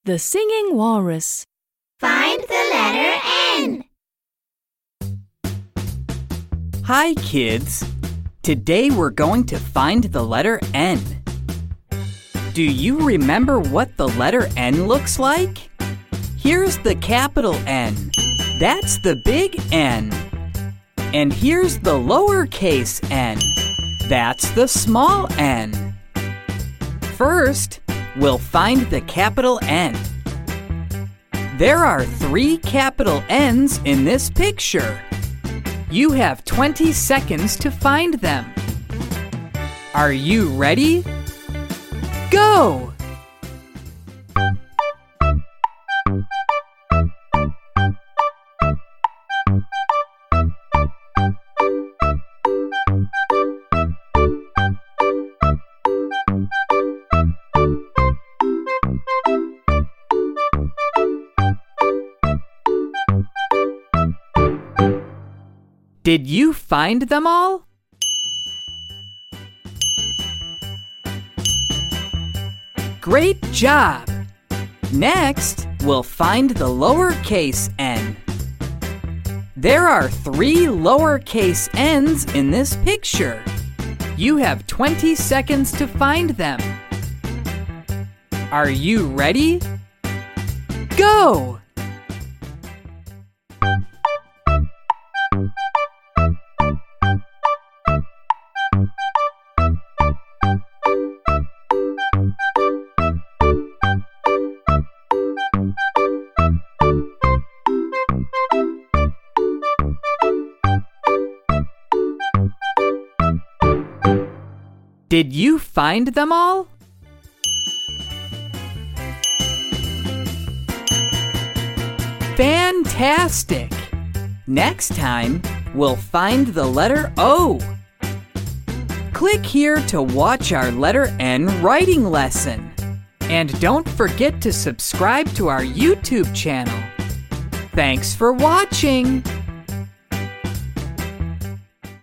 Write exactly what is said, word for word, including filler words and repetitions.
The Singing Walrus. Find the letter N. Hi, kids. Today we're going to find the letter N. Do you remember what the letter N looks like? Here's the capital N. That's the big N. And here's the lowercase n. That's the small n. First, we'll find the capital N. There are three capital N's in this picture. You have twenty seconds to find them. Are you ready? Go! Did you find them all? Great job! Next, we'll find the lowercase n. There are three lowercase n's in this picture. You have twenty seconds to find them. Are you ready? Go! Did you find them all? Fantastic! Next time, we'll find the letter O. Click here to watch our letter N writing lesson. And don't forget to subscribe to our YouTube channel. Thanks for watching!